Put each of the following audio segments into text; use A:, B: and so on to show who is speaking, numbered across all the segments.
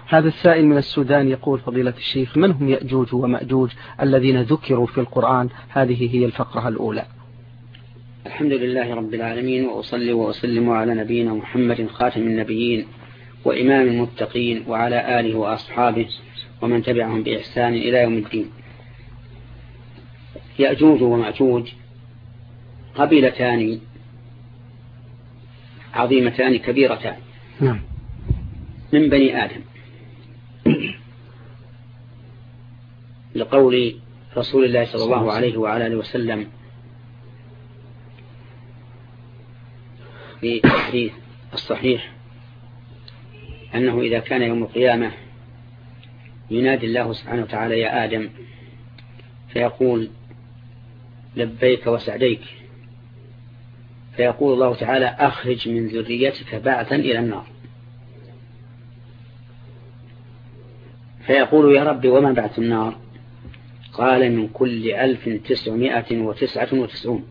A: هذا السائل من السودان يقول: فضيلة الشيخ، من هم يأجوج ومأجوج الذين ذكروا في القرآن؟ هذه هي الفقرة الأولى.
B: الحمد لله رب العالمين، وأصلي وأسلم على نبينا محمد خاتم النبيين وإمام المتقين وعلى آله وأصحابه ومن تبعهم بإحسان إلى يوم الدين. يأجوج ومأجوج قبيلتان عظيمتان كبيرتان من بني آدم، لقول رسول الله صلى الله عليه وعلى آله وسلم في الحديث الصحيح أنه إذا كان يوم القيامة ينادي الله سبحانه وتعالى: يا آدم، فيقول: لبيك وسعديك. فيقول الله تعالى: أخرج من ذريتك بعثا إلى النار. فيقول: يا رب، وما بعث النار؟ قال: من كل 1999،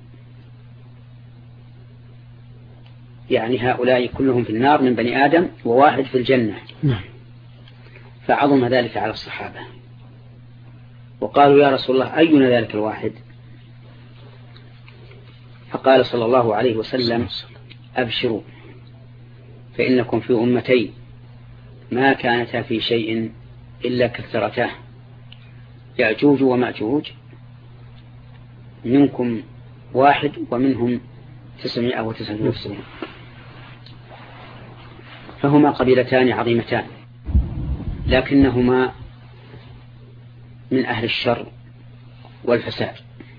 B: يعني هؤلاء كلهم في النار من بني آدم وواحد في الجنة. فعظم ذلك على الصحابة، وقالوا: يا رسول الله، أينا ذلك الواحد؟ فقال صلى الله عليه وسلم: أبشروا، فإنكم في أمتين ما كانتا في شيء إلا كثرتاه، يأجوج ومأجوج، منكم واحد ومنهم 999. فهما قبيلتان عظيمتان، لكنهما من أهل الشر والفساد.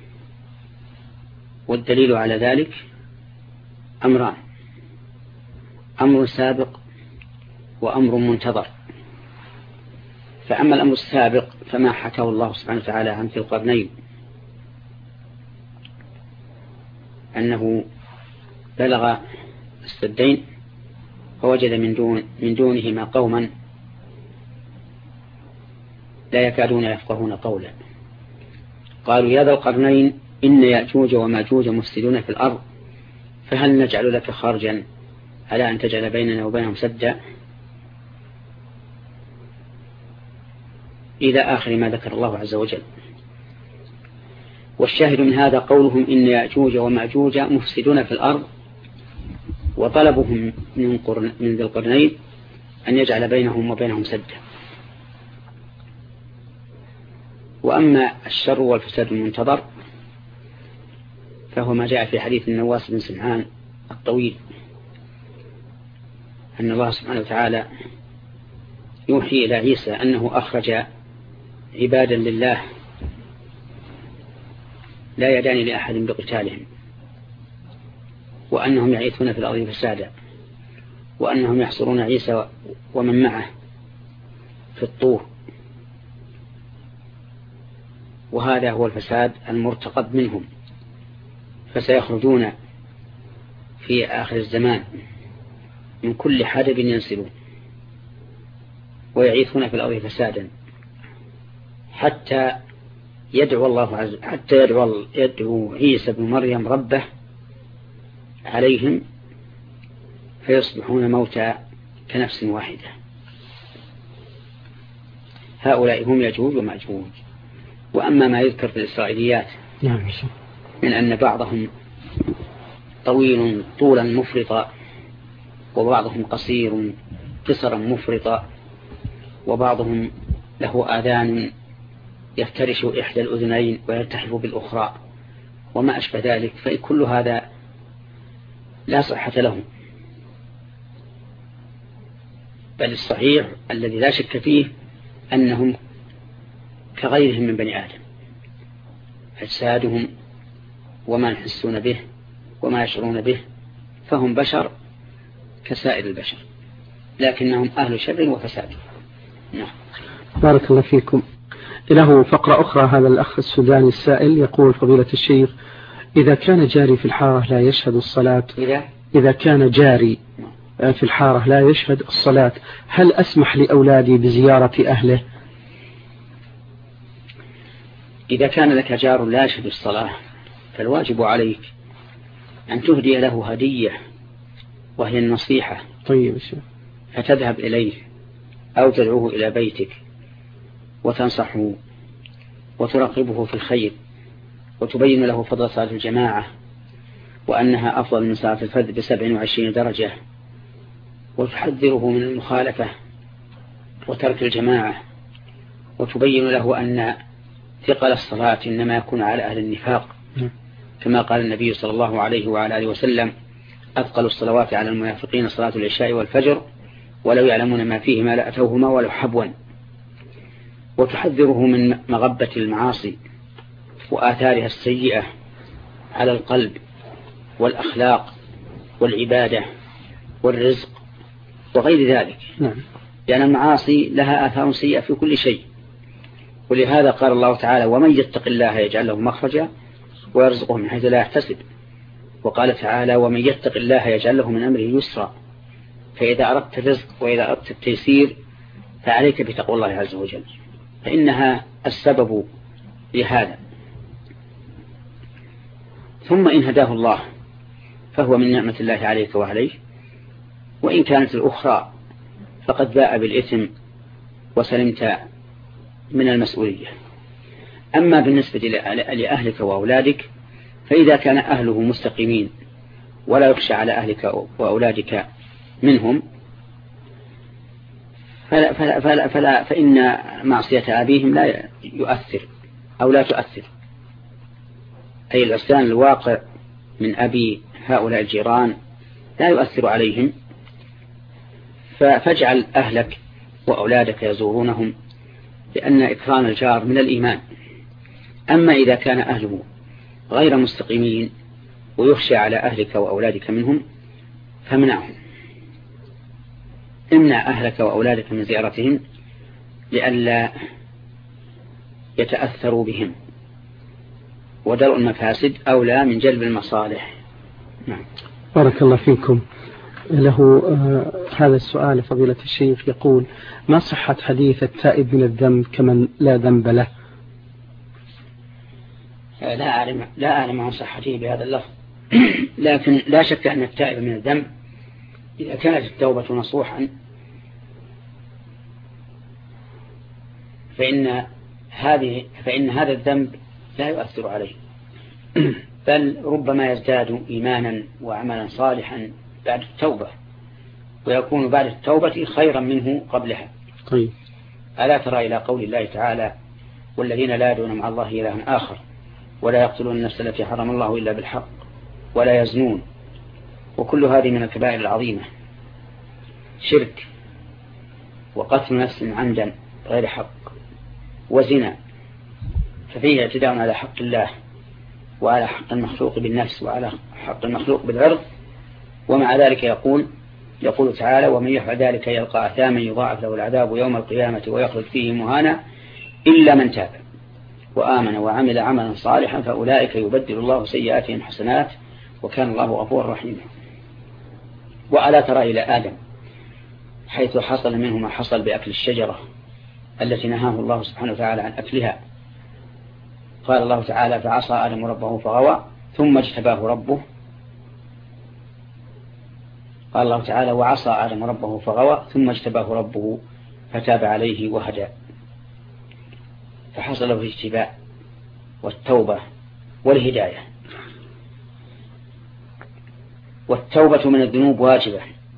B: والدليل على ذلك أمران: أمر سابق وأمر منتظر. فأما الأمر السابق فما حكاه الله سبحانه وتعالى عن ذي القرنين، أنه بلغ السدين فوجد من دونهما قوما لا يكادون يفقهون قولا. قالوا: يا ذا القرنين، إن يأجوج وماجوج مفسدون في الأرض، فهل نجعل لك خرجا على أن تجعل بيننا وبينهم سدا، إلى آخر ما ذكر الله عز وجل. والشاهد من هذا قولهم: إن يأجوج وماجوج مفسدون في الأرض، وطلبهم من ذي القرنين أن يجعل بينهم وبينهم سدا. وأما الشر والفساد المنتظر فهو ما جاء في حديث النواس بن سمعان الطويل، أن الله سبحانه وتعالى يوحي إلى عيسى أنه أخرج عبادا لله لا يدان لأحد بقتالهم، وأنهم يعيثون في الأرض فسادا، وأنهم يحصرون عيسى ومن معه في الطور. وهذا هو الفساد المرتقب منهم، فسيخرجون في آخر الزمان من كل حدب ينسلون ويعيثون في الأرض فسادا، حتى يدعو عيسى بن مريم ربه عليهم فيصبحون موتى كنفس واحدة. هؤلاء هم يأجوج ومأجوج. وأما ما يذكر في الإسرائيليات من أن بعضهم طويل طولا مفرطا، وبعضهم قصير قصرا مفرطا، وبعضهم له آذان يفترش إحدى الأذنين ويلتحف بالأخرى وما أشبه ذلك، فكل هذا لا صحة له، بل الصحيح الذي لا شك فيه أنهم كغيرهم من بني آدم، أجسادهم وما يحسون به وما يشعرون به، فهم بشر كسائر البشر، لكنهم أهل شر وفساد. نعم.
A: بارك الله فيكم. له فقرة أخرى. هذا الأخ السوداني السائل يقول: فضيلة الشيخ، إذا كان جاري في الحارة لا يشهد الصلاة، إذا كان جاري في الحارة لا يشهد الصلاة، هل أسمح لأولادي بزيارة أهله؟
B: إذا كان لك جار لا يشهد الصلاة فالواجب عليك أن تهدي له هدية، وهي النصيحة.
A: طيب.
B: فتذهب إليه أو تدعوه إلى بيتك وتنصحه وترغبه في الخير وتبين له فضل صلاة الجماعة وأنها أفضل من صلاة الفرد ب27 درجة، وتحذره من المخالفة وترك الجماعة، وتبين له أن ثقل الصلاة إنما يكون على أهل النفاق، كما قال النبي صلى الله عليه وعلى آله وسلم: أثقل الصلوات على المنافقين صلاة العشاء والفجر ولو يعلمون ما فيهما لأتوهما ولو حبوا. وتحذره من مغبة المعاصي وآثارها السيئة على القلب والأخلاق والعبادة والرزق وغير ذلك، لأن المعاصي لها آثار سيئة في كل شيء. ولهذا قال الله تعالى: ومن يتق الله يجعل له مخرجا ويرزقه من حيث لا يحتسب. وقال تعالى: ومن يتق الله يجعل له من أمره يسرا. فإذا أردت الرزق وإذا أردت التيسير فعليك بتقوى الله عز وجل، فإنها السبب لهذا. ثم إن هداه الله فهو من نعمة الله عليك وعليه، وإن كانت الأخرى فقد باء بالإثم وسلمت من المسؤولية. أما بالنسبة لأهلك وأولادك فإذا كان أهله مستقيمين ولا يخشى على أهلك وأولادك منهم فإن معصية أبيهم لا يؤثر أو لا تؤثر، أي العصيان الواقع من أبي هؤلاء الجيران لا يؤثر عليهم، فاجعل أهلك وأولادك يزورونهم، لأن إكرام الجار من الإيمان. أما إذا كان أهله غير مستقيمين ويخشى على أهلك وأولادك منهم فمنعهم، امنع أهلك وأولادك من زيارتهم لئلا يتأثروا بهم، ودرء المفاسد أولى من جلب المصالح. نعم.
A: بارك الله فيكم. له هذا السؤال فضيلة الشيخ يقول: ما صحة حديث التائب من الذنب كمن لا ذنب له؟
B: لا أعلم عن صحته بهذا اللفظ، لكن لا شك أن التائب من الذنب إذا كانت التوبة نصوحا فإن هذا الذنب لا يؤثر عليه، بل ربما يزداد إيمانا وعملا صالحا بعد التوبة، ويكون بعد التوبة خيرا منه قبلها.
A: طيب.
B: ألا ترى إلى قول الله تعالى: والذين لا يدعون مع الله إلها آخر ولا يقتلون النفس التي حرم الله إلا بالحق ولا يزنون، وكل هذه من الكبائر العظيمة، شرك وقتل نفس عمدا غير حق وزنا، ففيه اعتداء على حق الله وعلى حق المخلوق بالنفس وعلى حق المخلوق بالعرض. ومع ذلك يقول تعالى: ومن يفعل ذلك يلقى أثاما يضاعف له العذاب يوم القيامة ويخلد فيه مهانا إلا من تاب وآمن وعمل عملا صالحا فأولئك يبدل الله سيئاتهم حسنات وكان الله غفورا رحيما. وألا ترى إلى آدم حيث حصل منه ما حصل بأكل الشجرة التي نهاه الله سبحانه وتعالى عن أكلها؟ قال الله تعالى: فعصى آدم ربه فغوى ثم اجتباه ربه. قال الله تعالى: وعصى آدم ربه فغوى ثم اجتباه ربه فتاب عليه وهدى. فحصل له الاجتباء والتوبة والهداية. والتوبة من الذنوب واجبة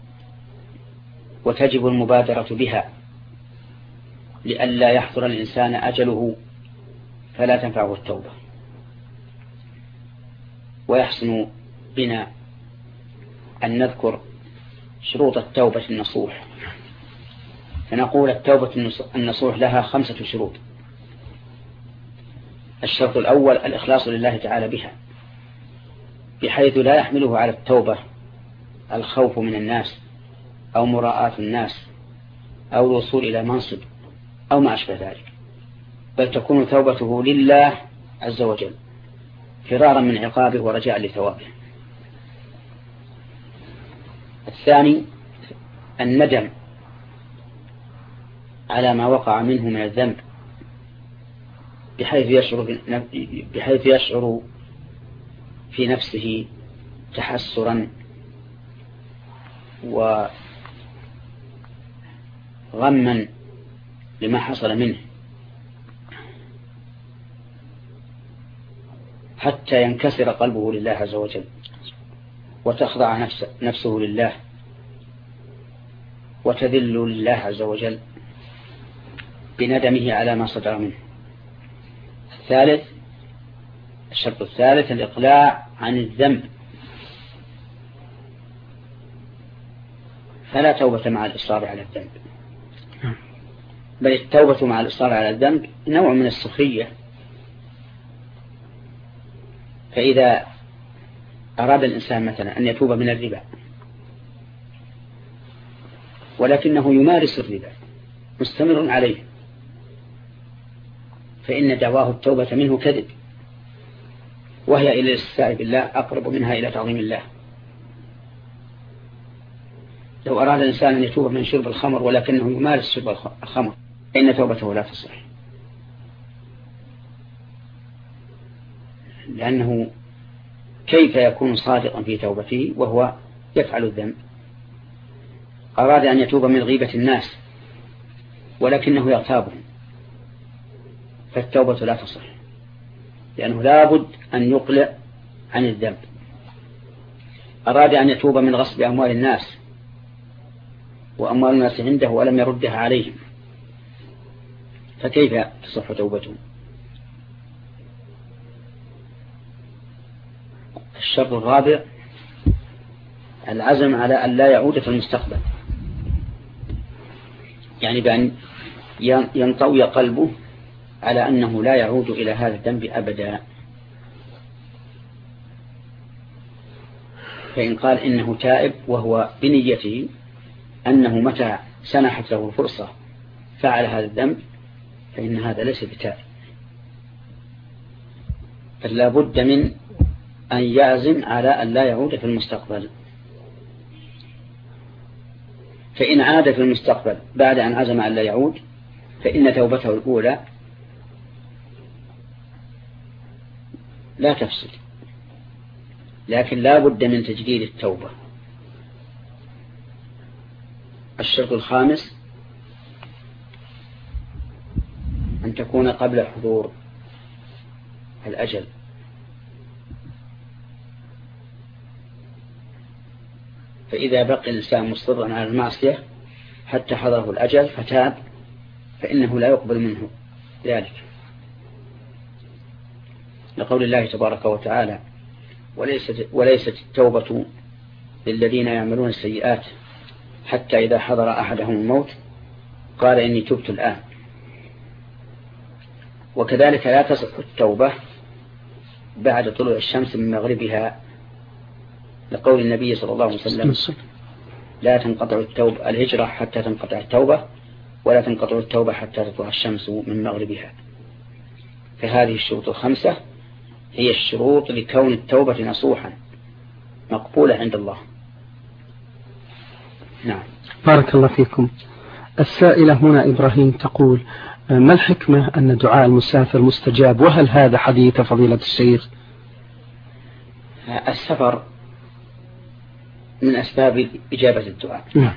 B: وتجب المبادرة بها لئلا يحضر الإنسان أجله فلا تنفعه التوبة. ويحسن بنا أن نذكر شروط التوبة النصوح، فنقول: التوبة النصوح لها 5 شروط. الشرط الأول الإخلاص لله تعالى بها، بحيث لا يحمله على التوبة الخوف من الناس أو مراءة الناس أو الوصول إلى منصب أو ما أشبه ذلك، بل تكون توبته لله عز وجل فرارا من عقابه ورجاء لثوابه. الثاني الندم على ما وقع منه من الذنب، بحيث يشعر في نفسه تحسرا غما لما حصل منه حتى ينكسر قلبه لله عز وجل وتخضع نفسه لله وتذل لله عز وجل بندمه على ما صدر منه. الشرط الثالث الإقلاع عن الذنب، فلا توبة مع الإصرار على الذنب، بل التوبة مع الإصرار على الذنب نوع من السخرية. فإذا أراد الإنسان مثلا أن يتوب من الربا ولكنه يمارس الربا مستمر عليه، فإن دعواه التوبة منه كذب، وهي إلى الاستهزاء بالله أقرب منها إلى تعظيم الله. لو أراد الإنسان أن يتوب من شرب الخمر ولكنه يمارس شرب الخمر فإن توبته لا تصح، لأنه كيف يكون صادقا في توبته وهو يفعل الذنب؟ أراد أن يتوب من غيبة الناس ولكنه يغتابهم فالتوبة لا تصح، لأنه لابد أن يقلع عن الذنب. أراد أن يتوب من غصب أموال الناس وأموال الناس عنده ولم يردها عليهم فكيف تصح توبته؟ الشرط الرابع العزم على أن لا يعود في المستقبل، يعني بأن ينطوي قلبه على أنه لا يعود إلى هذا الذنب أبدا. فإن قال إنه تائب وهو بنيته أنه متى سنحت له فرصة فعل هذا الذنب فإن هذا ليس بتائب، فلا بد من أن يعزم على أن لا يعود في المستقبل. فإن عاد في المستقبل بعد أن عزم أن لا يعود فإن توبته الأولى لا تفسد، لكن لا بد من تجديد التوبة. الشرط الخامس أن تكون قبل حضور الأجل، فإذا بقي الإنسان مصرا على المعصية حتى حضره الأجل فتاب فإنه لا يقبل منه ذلك، لقول الله تبارك وتعالى وليست التوبة للذين يعملون السيئات حتى إذا حضر أحدهم الموت قال إني تبت الآن. وكذلك لا تصح التوبة بعد طلوع الشمس من مغربها، لقول النبي صلى الله عليه وسلم لا تنقطع التوبة الهجرة حتى تنقطع التوبة ولا تنقطع التوبة حتى تطلع الشمس من مغربها. فهذه الشروط الخمسة هي الشروط لكون التوبة نصوحا مقبولة عند الله. نعم.
A: بارك الله فيكم. السائلة هنا إبراهيم تقول ما الحكمة أن دعاء المسافر مستجاب، وهل هذا حديث فضيلة الشيخ؟
B: السفر من أسباب إجابة الدعاء.
A: نعم.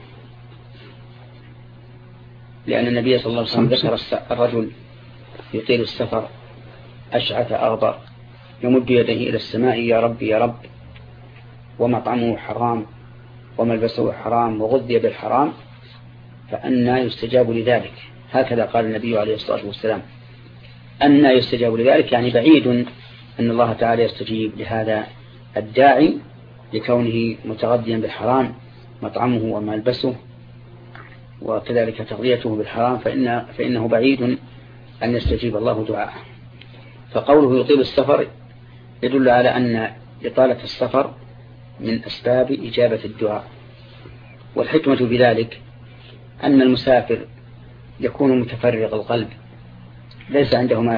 B: لأن النبي صلى الله عليه وسلم ذكر الرجل يطيل السفر أشعث أغبر يمد يديه إلى السماء يا رب يا رب ومطعمه حرام وملبسه حرام وغذي بالحرام فأنى يستجاب لذلك. هكذا قال النبي عليه الصلاة والسلام، أنى يستجاب لذلك، يعني بعيد أن الله تعالى يستجيب لهذا الداعي لكونه متغذيا بالحرام مطعمه وملبسه وكذلك تغذيته بالحرام فإنه بعيد أن يستجيب الله دعاءه. فقوله يطيل السفر يدل على أن إطالة السفر من أسباب إجابة الدعاء. والحكمة بذلك أن المسافر يكون متفرغ القلب، ليس عنده ما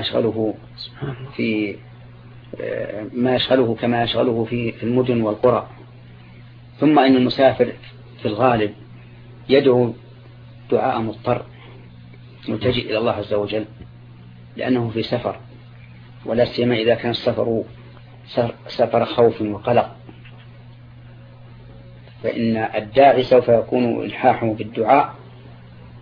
B: يشغله كما يشغله في المدن والقرى. ثم أن المسافر في الغالب يدعو دعاء مضطر ملتجئ إلى الله عز وجل لأنه في سفر، ولا سيما إذا كان السفر سفر خوف وقلق، فإن الداعي سوف يكون إلحاحه بالدعاء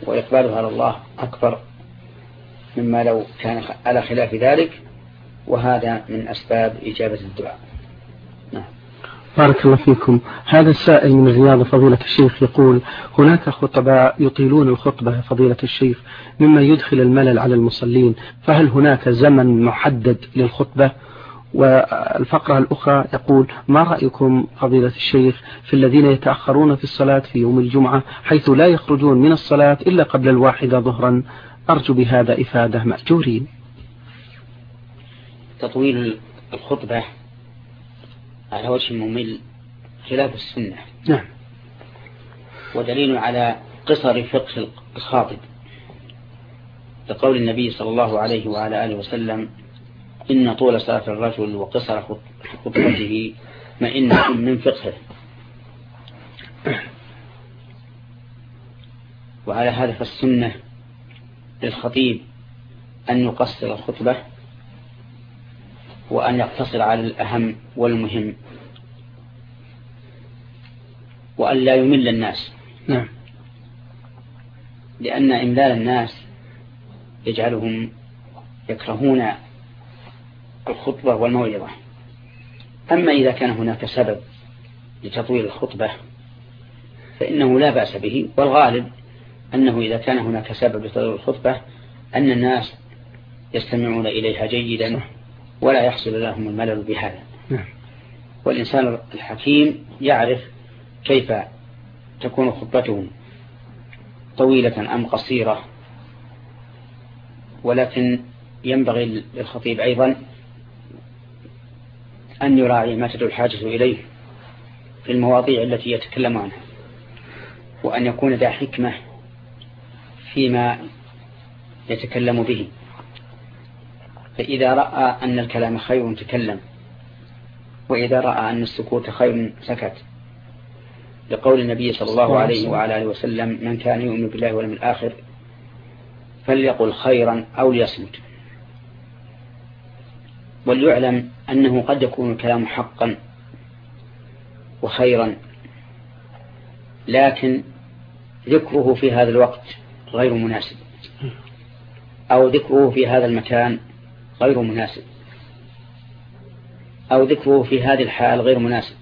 B: وإقبالها على الله أكبر مما لو كان على خلاف ذلك، وهذا من أسباب إجابة الدعاء. نعم.
A: بارك الله فيكم. هذا السائل من الرياض فضيلة الشيخ يقول: هناك خطباء يطيلون الخطبة فضيلة الشيخ مما يدخل الملل على المصلين، فهل هناك زمن محدد للخطبة؟ والفقرة الأخرى يقول: ما رأيكم فضيلة الشيخ في الذين يتأخرون في الصلاة في يوم الجمعة حيث لا يخرجون من الصلاة إلا قبل 1 ظهرا؟ أرجو بهذا إفادة مأجورين.
B: تطويل الخطبة على وجه ممل خلاف السنة.
A: نعم.
B: ودليل على قصر فقه الخاطب لقول النبي صلى الله عليه وعلى آله وسلم: إن طول صلاة الرجل وقصر خطبته مئنة من فقهه. وعلى هذا فالسنة للخطيب أن يقصر الخطبة وأن يقتصر على الأهم والمهم، وأن لا يمل الناس.
A: نعم.
B: لأن إملال الناس يجعلهم يكرهون الخطبة والموعظة. أما إذا كان هناك سبب لتطويل الخطبة فإنه لا بأس به، والغالب أنه إذا كان هناك سبب لتطويل الخطبة أن الناس يستمعون إليها جيدا ولا يحصل لهم الملل بهذا. والإنسان الحكيم يعرف كيف تكون خطبته طويلة أم قصيرة، ولكن ينبغي للخطيب أيضا أن يراعي ما تدعو الحاجة إليه في المواضيع التي يتكلم عنها، وأن يكون ذا حكمة فيما يتكلم به. فإذا رأى أن الكلام خير تكلم، وإذا رأى أن السكوت خير سكت، لقول النبي صلى الله عليه وعلى آله وسلم: من كان يؤمن بالله واليوم الآخر فليقل خيرا أو ليصمت. وليعلم أنه قد يكون الكلام حقا وخيرا، لكن ذكره في هذا الوقت غير مناسب، أو ذكره في هذا المكان غير مناسب، أو ذكره في هذه الحال غير مناسب.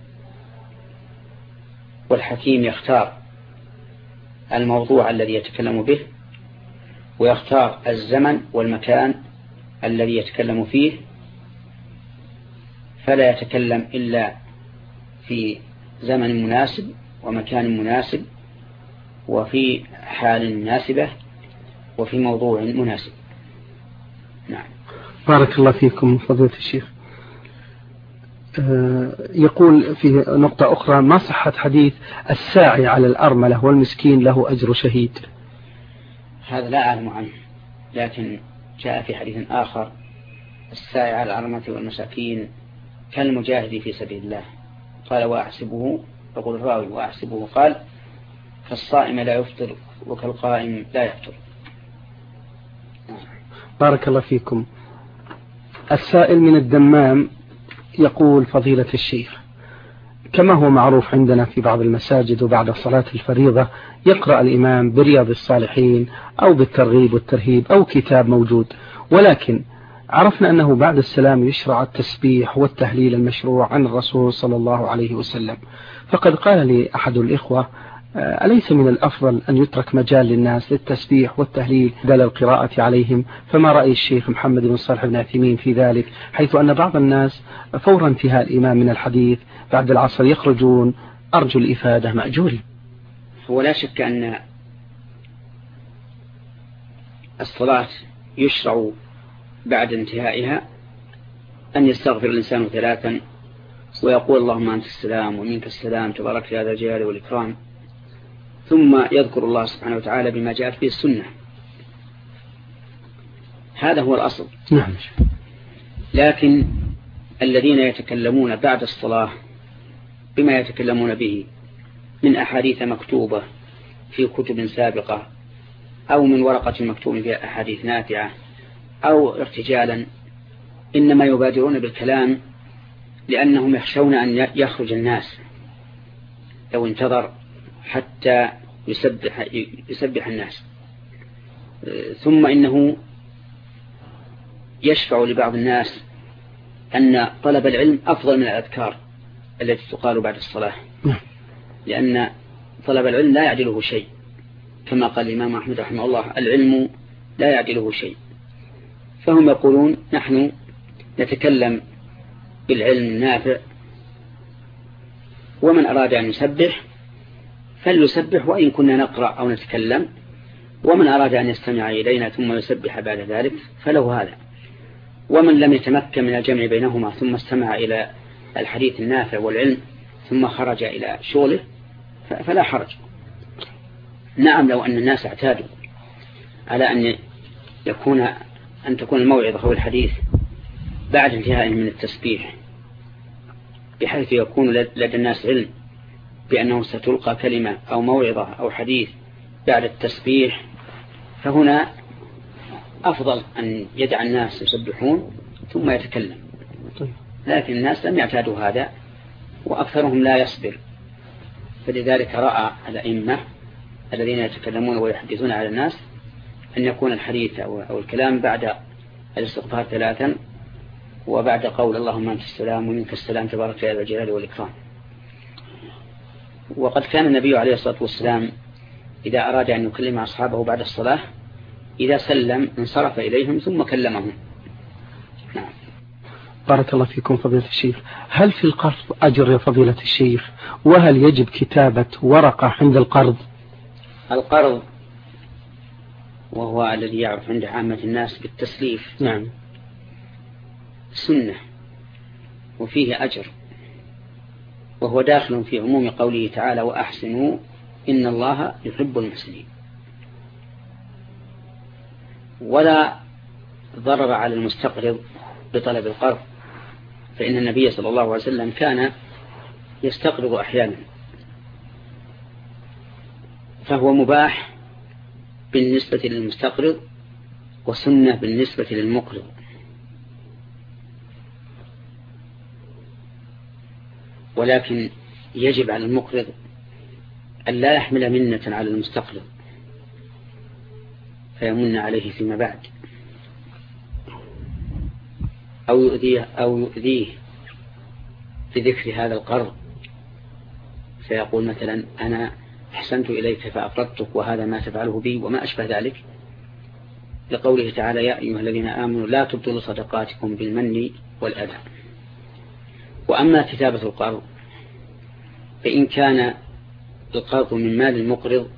B: والحكيم يختار الموضوع الذي يتكلم به، ويختار الزمن والمكان الذي يتكلم فيه، فلا يتكلم إلا في زمن مناسب ومكان مناسب وفي حال مناسبة وفي موضوع مناسب. نعم.
A: بارك الله فيكم فضيلة الشيخ. يقول في نقطة أخرى: ما صحة حديث الساعي على الأرملة والمسكين له أجر شهيد؟
B: هذا لا أعلم عنه، لكن جاء في حديث آخر: الساعي على الأرملة والمساكين كالمجاهد في سبيل الله. قال: وأحسبه، يقول الراوي: وأحسبه قال: كالصائم لا يفطر وكالقائم لا يفطر.
A: بارك الله فيكم. السائل من الدمام يقول: فضيلة الشيخ، كما هو معروف عندنا في بعض المساجد وبعد صلاة الفريضة يقرأ الإمام برياض الصالحين أو بالترغيب والترهيب أو كتاب موجود، ولكن عرفنا أنه بعد السلام يشرع التسبيح والتهليل المشروع عن الرسول صلى الله عليه وسلم. فقد قال لي أحد الإخوة: أليس من الأفضل أن يترك مجال للناس للتسبيح والتهليل بدل القراءة عليهم؟ فما رأي الشيخ محمد بن صالح بن عثيمين في ذلك، حيث أن بعض الناس فور انتهاء الإمام من الحديث بعد العصر يخرجون؟ أرجو الإفادة مأجوري.
B: ولا شك أن الصلاة يشرع بعد انتهائها أن يستغفر الإنسان 3 ويقول: اللهم أنت السلام ومنك السلام تبارك يا ذا الجلال والإكرام، ثم يذكر الله سبحانه وتعالى بما جاءت به السنة. هذا هو الأصل.
A: نعم.
B: لكن الذين يتكلمون بعد الصلاة بما يتكلمون به من أحاديث مكتوبة في كتب سابقة، أو من ورقة مكتوب فيها أحاديث نافعة، أو ارتجالا، إنما يبادرون بالكلام لأنهم يخشون أن يخرج الناس لو انتظر حتى يسبح الناس. ثم إنه يشفع لبعض الناس أن طلب العلم أفضل من الأذكار التي تقال بعد الصلاة، لأن طلب العلم لا يعدله شيء، كما قال الإمام أحمد رحمه الله: العلم لا يعدله شيء. فهم يقولون: نحن نتكلم بالعلم النافع، ومن أراد أن يسبح فليسبح وإن كنا نقرأ أو نتكلم، ومن أراد أن يستمع إلينا ثم يسبح بعد ذلك فله هذا. ومن لم يتمكن من الجمع بينهما ثم استمع إلى الحديث النافع والعلم ثم خرج إلى شغله فلا حرج. نعم، لو أن الناس اعتادوا على أن تكون الموعظة أو الحديث بعد انتهاء من التسبيح، بحيث يكون لدى الناس علم بأنه ستلقى كلمة أو موعظة أو حديث بعد التسبيح، فهنا أفضل أن يدع الناس يسبحون ثم يتكلم. لكن الناس لم يعتادوا هذا، وأكثرهم لا يصبر، فلذلك رأى الأئمة الذين يتكلمون ويحدثون على الناس أن يكون الحديث أو الكلام بعد الاستغفار 3، وبعد قول اللهم أنت السلام ومنك السلام تبارك يا ذا الجلال والإكرام. وقد كان النبي عليه الصلاة والسلام إذا أراد أن يكلم أصحابه بعد الصلاة إذا سلم انصرف إليهم ثم كلمهم. نعم.
A: بارك الله فيكم فضيلة الشيخ. هل في القرض أجر يا فضيلة الشيخ؟ وهل يجب كتابة ورقة عند القرض؟
B: القرض وهو الذي يعرف عند عامة الناس بالتسليف،
A: نعم،
B: سنة وفيه أجر، وهو داخل في عموم قوله تعالى: وأحسنوا إن الله يحب المحسنين. ولا ضرر على المستقرض بطلب القرض، فإن النبي صلى الله عليه وسلم كان يستقرض أحيانا، فهو مباح بالنسبة للمستقرض وسنة بالنسبة للمقرض. ولكن يجب على المقرض أن لا يحمل منة على المستقرض فيمن عليه فيما بعد، أو يؤذيه بذكر هذا القرض، فيقول مثلا: أنا أحسنت إليك فأقرضتك وهذا ما تفعله بي وما أشبه ذلك، لقوله تعالى: يا أيها الذين آمنوا لا تبطلوا صدقاتكم بالمن والأذى. وأما كتابة القرض فإن كان القرض من مال المقرض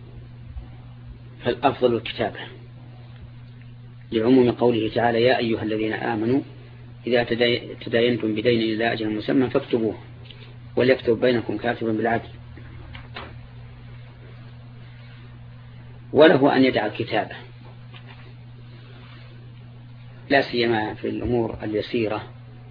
B: فالأفضل الكتابة، لعموم قوله تعالى: يا أيها الذين آمنوا إذا تداينتم بدين إلى أجل مسمى فاكتبوه وليكتب بينكم كاتبا بالعدل. وله أن يدع الكتابة، لا سيما في الأمور اليسيرة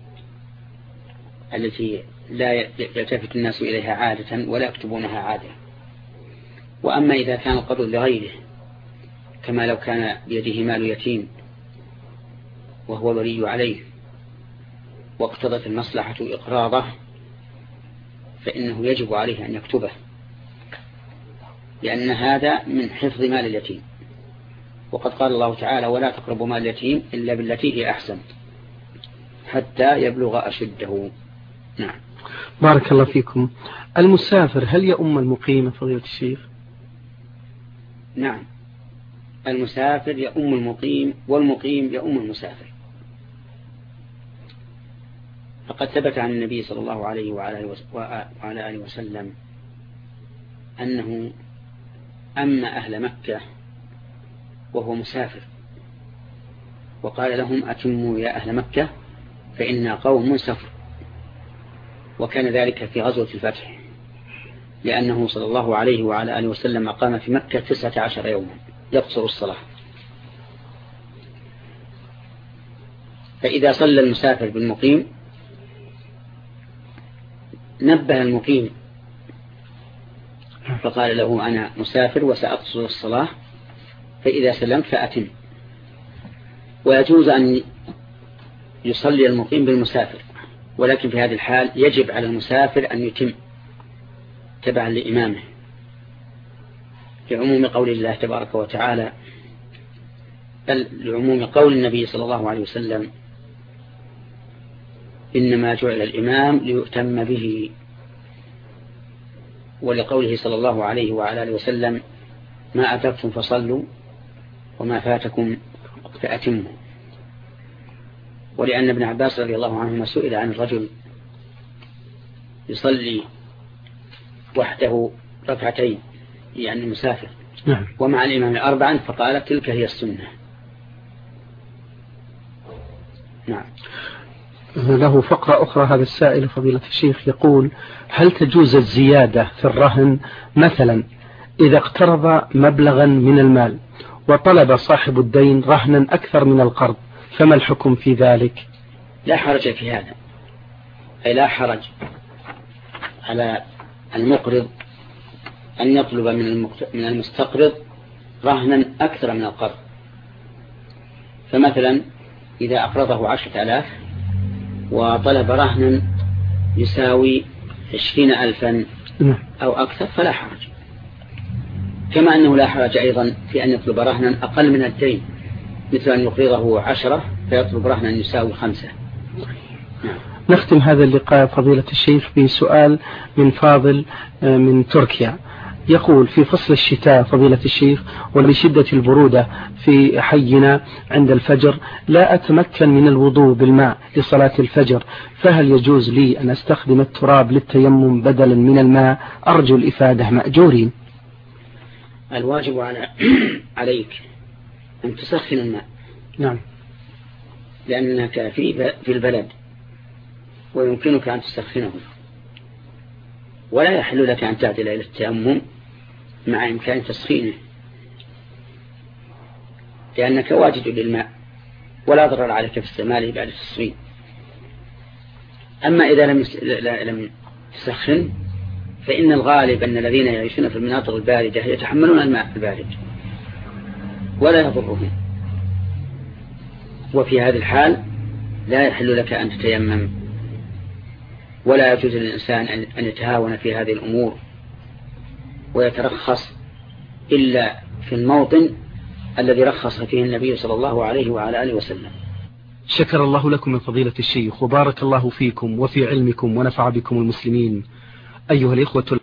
B: التي لا يلتفت الناس إليها عادة ولا يكتبونها عادة. وأما إذا كان القرض لغيره، كما لو كان بيده مال يتيم وهو الولي عليه واقتضت المصلحة إقراضه، فإنه يجب عليه أن يكتبه، لأن هذا من حفظ مال اليتيم. وقد قال الله تعالى: ولا تقربوا مال اليتيم إلا بالتي هي أحسن حتى يبلغ أشده. نعم.
A: بارك الله فيكم. المسافر هل يؤم المقيم فضيلة الشيخ؟
B: نعم، المسافر يؤم المقيم والمقيم يؤم المسافر. فقد ثبت عن النبي صلى الله عليه وعلى آله وسلم أنه أما أهل مكة وهو مسافر وقال لهم: أتموا يا أهل مكة فإنا قوم سفر. وكان ذلك في غزوة الفتح، لأنه صلى الله عليه وعلى آله وسلم أقام في مكة 19 يوما يقصر الصلاة. فإذا صلى المسافر بالمقيم نبه المقيم فقال له: أنا مسافر وسأقصر الصلاة، فإذا سلمت فأتم. ويجوز أن يصلي المقيم بالمسافر، ولكن في هذه الحال يجب على المسافر أن يتم تبعا لإمامه، لعموم قول الله تبارك وتعالى، بل لعموم قول النبي صلى الله عليه وسلم: إنما جعل الإمام ليؤتم به، ولقوله صلى الله عليه وعلى آله وسلم: ما أتركتم فصلوا وما فاتكم فأتموا. ولأن ابن عباس رضي الله عنهما سئل عن الرجل يصلي وحده ركعتين، يعني المسافر، ومع الإمام 4، فقال: تلك هي السنة. نعم.
A: له فقرة أخرى هذا السائل فضيلة الشيخ يقول: هل تجوز الزيادة في الرهن؟ مثلا إذا اقترض مبلغا من المال وطلب صاحب الدين رهنا أكثر من القرض، فما الحكم في ذلك؟
B: لا حرج في هذا، أي لا حرج على المقرض أن يطلب من المستقرض رهنا أكثر من القرض. فمثلا إذا أقرضه 10,000 وطلب رهنا يساوي 20,000 أو أكثر فلا حرج، كما أنه لا حرج أيضا في أن يطلب رهنا أقل من الدين، مثل أن يقرضه 10 فيطلب رهنا يساوي 5.
A: نختم هذا اللقاء فضيلة الشيخ بسؤال من فاضل من تركيا، يقول: في فصل الشتاء فضيلة الشيخ ولشدة البرودة في حينا عند الفجر لا أتمكن من الوضوء بالماء لصلاة الفجر، فهل يجوز لي أن أستخدم التراب للتيمم بدلا من الماء؟ أرجو الإفادة مأجورين.
B: الواجب عليك أن تسخن الماء.
A: نعم.
B: لأنك في البلد ويمكنك أن تسخنه، ولا يحل لك أن تعدل إلى التيمم مع إمكان تسخينه، لأنك واجد للماء ولا ضرر عليك في استعماله بعد التسخين. أما إذا لم تسخن فإن الغالب أن الذين يعيشون في المناطق الباردة يتحملون الماء البارد ولا يضرهم، وفي هذه الحال لا يحل لك أن تتيمم، ولا يجوز للإنسان أن يتهاون في هذه الأمور ويترخص إلا في الموطن الذي رخص فيه النبي صلى الله عليه وعلى آله وسلم.
A: شكر الله لكم من فضيلة الشيخ وبارك الله فيكم وفي علمكم ونفع بكم المسلمين. أيها الإخوة